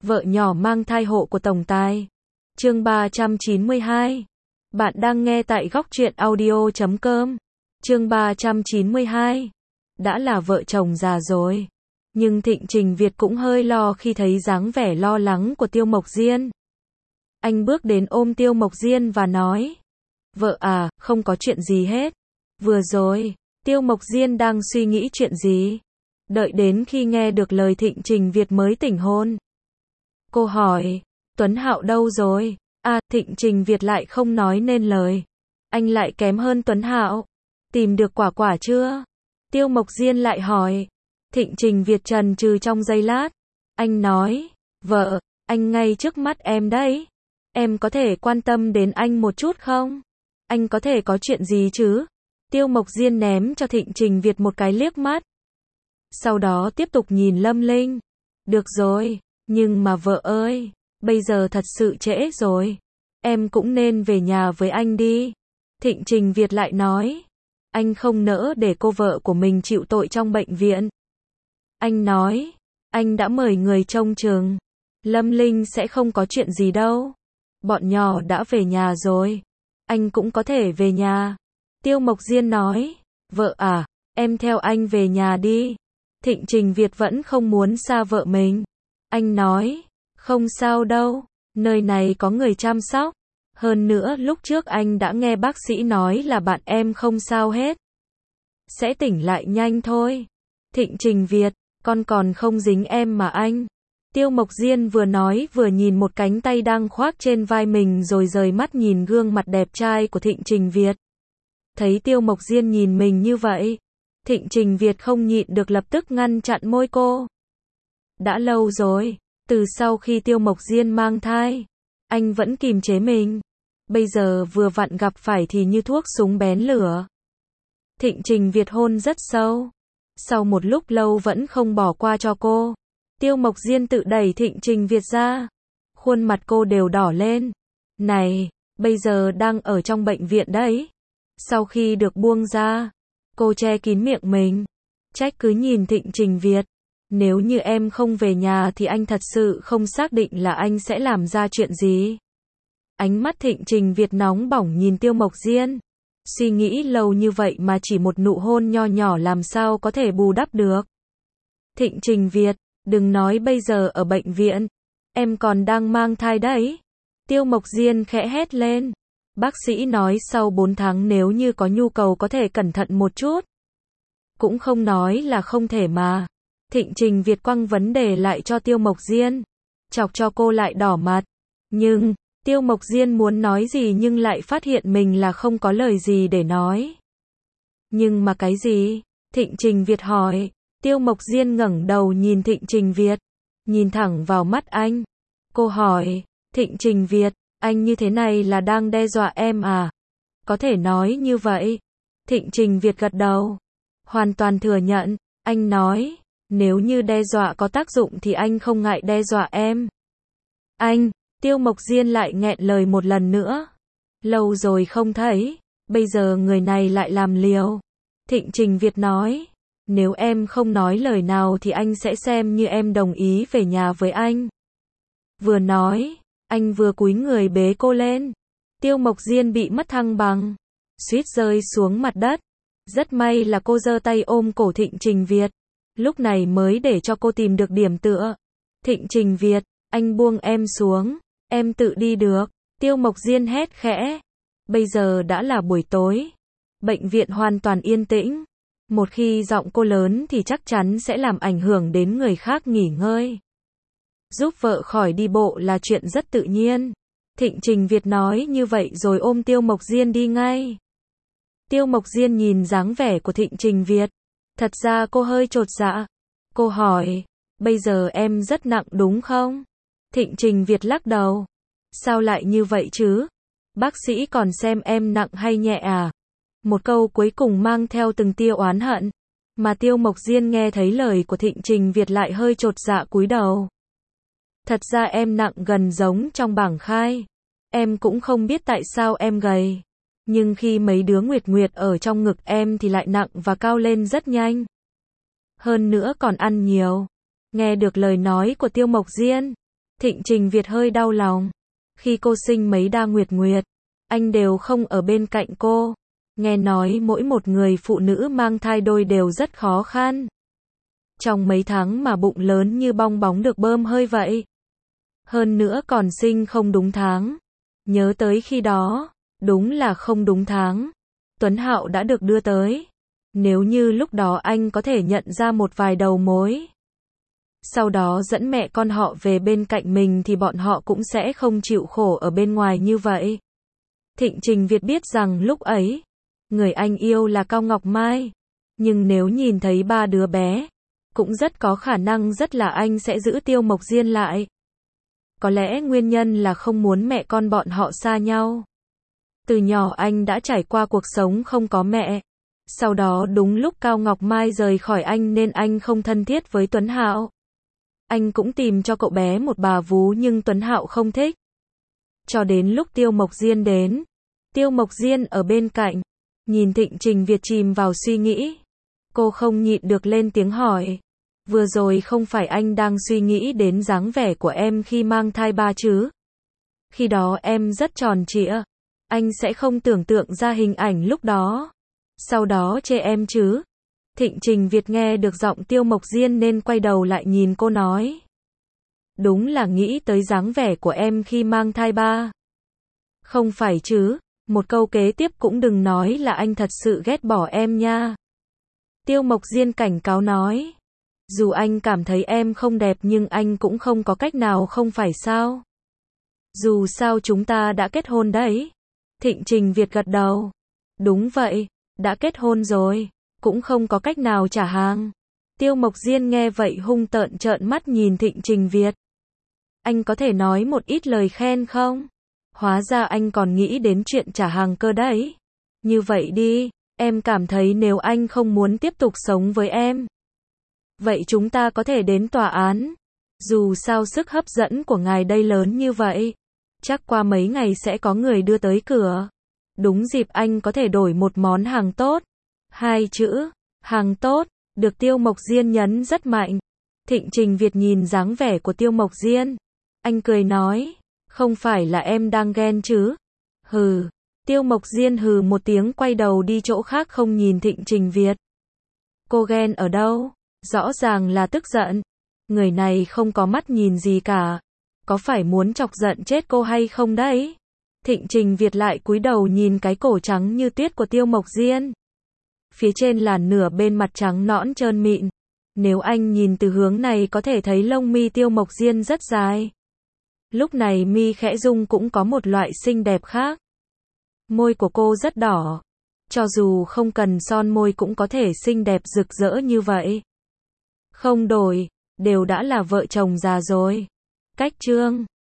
Vợ nhỏ mang thai hộ của tổng tài. Chương 392. Bạn đang nghe tại góc truyện audio.com. Chương 392. Đã là vợ chồng già rồi. Nhưng Thịnh Trình Việt cũng hơi lo khi thấy dáng vẻ lo lắng của Tiêu Mộc Diên. Anh bước đến ôm Tiêu Mộc Diên và nói: Vợ à, không có chuyện gì hết. Vừa rồi, Tiêu Mộc Diên đang suy nghĩ chuyện gì? Đợi đến khi nghe được lời Thịnh Trình Việt mới tỉnh hồn. Cô hỏi: Tuấn Hạo đâu rồi? À, Thịnh Trình Việt lại không nói nên lời. Anh lại kém hơn Tuấn Hạo. Tìm được quả quả chưa? Tiêu Mộc Diên lại hỏi. Thịnh Trình Việt chần chừ trong giây lát. Anh nói: Vợ, anh ngay trước mắt em đấy. Em có thể quan tâm đến anh một chút không? Anh có thể có chuyện gì chứ? Tiêu Mộc Diên ném cho Thịnh Trình Việt một cái liếc mắt. Sau đó tiếp tục nhìn Lâm Linh. Được rồi, nhưng mà vợ ơi, bây giờ thật sự trễ rồi. Em cũng nên về nhà với anh đi. Thịnh Trình Việt lại nói. Anh không nỡ để cô vợ của mình chịu tội trong bệnh viện. Anh nói, anh đã mời người trông chừng. Lâm Linh sẽ không có chuyện gì đâu. Bọn nhỏ đã về nhà rồi. Anh cũng có thể về nhà. Tiêu Mộc Diên nói. Vợ à, em theo anh về nhà đi. Thịnh Trình Việt vẫn không muốn xa vợ mình. Anh nói, không sao đâu, nơi này có người chăm sóc. Hơn nữa lúc trước anh đã nghe bác sĩ nói là bạn em không sao hết. Sẽ tỉnh lại nhanh thôi. Thịnh Trình Việt, con còn không dính em mà anh. Tiêu Mộc Diên vừa nói vừa nhìn một cánh tay đang khoác trên vai mình rồi rời mắt nhìn gương mặt đẹp trai của Thịnh Trình Việt. Thấy Tiêu Mộc Diên nhìn mình như vậy, Thịnh Trình Việt không nhịn được lập tức ngăn chặn môi cô. Đã lâu rồi, từ sau khi Tiêu Mộc Diên mang thai, anh vẫn kìm chế mình. Bây giờ vừa vặn gặp phải thì như thuốc súng bén lửa. Thịnh Trình Việt hôn rất sâu. Sau một lúc lâu vẫn không bỏ qua cho cô. Tiêu Mộc Diên tự đẩy Thịnh Trình Việt ra. Khuôn mặt cô đều đỏ lên. Này, bây giờ đang ở trong bệnh viện đấy. Sau khi được buông ra, cô che kín miệng mình. Trách cứ nhìn Thịnh Trình Việt. Nếu như em không về nhà thì anh thật sự không xác định là anh sẽ làm ra chuyện gì. Ánh mắt Thịnh Trình Việt nóng bỏng nhìn Tiêu Mộc Diên. Suy nghĩ lâu như vậy mà chỉ một nụ hôn nho nhỏ làm sao có thể bù đắp được. Thịnh Trình Việt, đừng nói bây giờ ở bệnh viện. Em còn đang mang thai đấy. Tiêu Mộc Diên khẽ hét lên. Bác sĩ nói sau 4 tháng nếu như có nhu cầu có thể cẩn thận một chút. Cũng không nói là không thể mà. Thịnh Trình Việt quăng vấn đề lại cho Tiêu Mộc Diên. Chọc cho cô lại đỏ mặt. Nhưng, Tiêu Mộc Diên muốn nói gì nhưng lại phát hiện mình là không có lời gì để nói. Nhưng mà cái gì? Thịnh Trình Việt hỏi. Tiêu Mộc Diên ngẩng đầu nhìn Thịnh Trình Việt. Nhìn thẳng vào mắt anh. Cô hỏi. Thịnh Trình Việt, anh như thế này là đang đe dọa em à? Có thể nói như vậy. Thịnh Trình Việt gật đầu. Hoàn toàn thừa nhận. Anh nói. Nếu như đe dọa có tác dụng thì anh không ngại đe dọa em. Anh, Tiêu Mộc Diên lại nghẹn lời một lần nữa. Lâu rồi không thấy, bây giờ người này lại làm liều. Thịnh Trình Việt nói, nếu em không nói lời nào thì anh sẽ xem như em đồng ý về nhà với anh. Vừa nói, anh vừa cúi người bế cô lên. Tiêu Mộc Diên bị mất thăng bằng, suýt rơi xuống mặt đất. Rất may là cô giơ tay ôm cổ Thịnh Trình Việt. Lúc này mới để cho cô tìm được điểm tựa. Thịnh Trình Việt, anh buông em xuống, em tự đi được. Tiêu Mộc Diên hét khẽ. Bây giờ đã là buổi tối. Bệnh viện hoàn toàn yên tĩnh. Một khi giọng cô lớn thì chắc chắn sẽ làm ảnh hưởng đến người khác nghỉ ngơi. Giúp vợ khỏi đi bộ là chuyện rất tự nhiên. Thịnh Trình Việt nói như vậy rồi ôm Tiêu Mộc Diên đi ngay. Tiêu Mộc Diên nhìn dáng vẻ của Thịnh Trình Việt. Thật ra cô hơi chột dạ. Cô hỏi, bây giờ em rất nặng đúng không? Thịnh Trình Việt lắc đầu. Sao lại như vậy chứ? Bác sĩ còn xem em nặng hay nhẹ à? Một câu cuối cùng mang theo từng tia oán hận. Mà Tiêu Mộc Diên nghe thấy lời của Thịnh Trình Việt lại hơi chột dạ cúi đầu. Thật ra em nặng gần giống trong bảng khai. Em cũng không biết tại sao em gầy. Nhưng khi mấy đứa nguyệt nguyệt ở trong ngực em thì lại nặng và cao lên rất nhanh. Hơn nữa còn ăn nhiều. Nghe được lời nói của Tiêu Mộc Diên, Thịnh Trình Việt hơi đau lòng. Khi cô sinh mấy đa nguyệt nguyệt, anh đều không ở bên cạnh cô. Nghe nói mỗi một người phụ nữ mang thai đôi đều rất khó khăn. Trong mấy tháng mà bụng lớn như bong bóng được bơm hơi vậy. Hơn nữa còn sinh không đúng tháng. Nhớ tới khi đó, đúng là không đúng tháng. Tuấn Hạo đã được đưa tới. Nếu như lúc đó anh có thể nhận ra một vài đầu mối, sau đó dẫn mẹ con họ về bên cạnh mình thì bọn họ cũng sẽ không chịu khổ ở bên ngoài như vậy. Thịnh Trình Việt biết rằng lúc ấy, người anh yêu là Cao Ngọc Mai. Nhưng nếu nhìn thấy ba đứa bé, cũng rất có khả năng rất là anh sẽ giữ Tiêu Mộc Diên lại. Có lẽ nguyên nhân là không muốn mẹ con bọn họ xa nhau. Từ nhỏ anh đã trải qua cuộc sống không có mẹ. Sau đó đúng lúc Cao Ngọc Mai rời khỏi anh nên anh không thân thiết với Tuấn Hạo. Anh cũng tìm cho cậu bé một bà vú nhưng Tuấn Hạo không thích. Cho đến lúc Tiêu Mộc Diên đến. Tiêu Mộc Diên ở bên cạnh. Nhìn Thịnh Trình Việt chìm vào suy nghĩ. Cô không nhịn được lên tiếng hỏi. Vừa rồi không phải anh đang suy nghĩ đến dáng vẻ của em khi mang thai ba chứ? Khi đó em rất tròn trịa. Anh sẽ không tưởng tượng ra hình ảnh lúc đó. Sau đó chê em chứ? Thịnh Trình Việt nghe được giọng Tiêu Mộc Diên nên quay đầu lại nhìn cô nói. Đúng là nghĩ tới dáng vẻ của em khi mang thai ba. Không phải chứ? Một câu kế tiếp cũng đừng nói là anh thật sự ghét bỏ em nha. Tiêu Mộc Diên cảnh cáo nói. Dù anh cảm thấy em không đẹp nhưng anh cũng không có cách nào không phải sao? Dù sao chúng ta đã kết hôn đấy. Thịnh Trình Việt gật đầu. Đúng vậy, đã kết hôn rồi, cũng không có cách nào trả hàng. Tiêu Mộc Diên nghe vậy hung tợn trợn mắt nhìn Thịnh Trình Việt. Anh có thể nói một ít lời khen không? Hóa ra anh còn nghĩ đến chuyện trả hàng cơ đấy. Như vậy đi, em cảm thấy nếu anh không muốn tiếp tục sống với em, vậy chúng ta có thể đến tòa án. Dù sao sức hấp dẫn của ngài đây lớn như vậy, chắc qua mấy ngày sẽ có người đưa tới cửa. Đúng dịp anh có thể đổi một món hàng tốt. Hai chữ, hàng tốt, được Tiêu Mộc Diên nhấn rất mạnh. Thịnh Trình Việt nhìn dáng vẻ của Tiêu Mộc Diên. Anh cười nói, không phải là em đang ghen chứ? Hừ. Tiêu Mộc Diên hừ một tiếng quay đầu đi chỗ khác không nhìn Thịnh Trình Việt. Cô ghen ở đâu? Rõ ràng là tức giận. Người này không có mắt nhìn gì cả. Có phải muốn chọc giận chết cô hay không đấy? Thịnh Trình Việt lại cúi đầu nhìn cái cổ trắng như tuyết của Tiêu Mộc Diên. Phía trên là nửa bên mặt trắng nõn trơn mịn. Nếu anh nhìn từ hướng này có thể thấy lông mi Tiêu Mộc Diên rất dài. Lúc này mi khẽ rung cũng có một loại xinh đẹp khác. Môi của cô rất đỏ. Cho dù không cần son môi cũng có thể xinh đẹp rực rỡ như vậy. Không đổi, đều đã là vợ chồng già rồi. Cách chương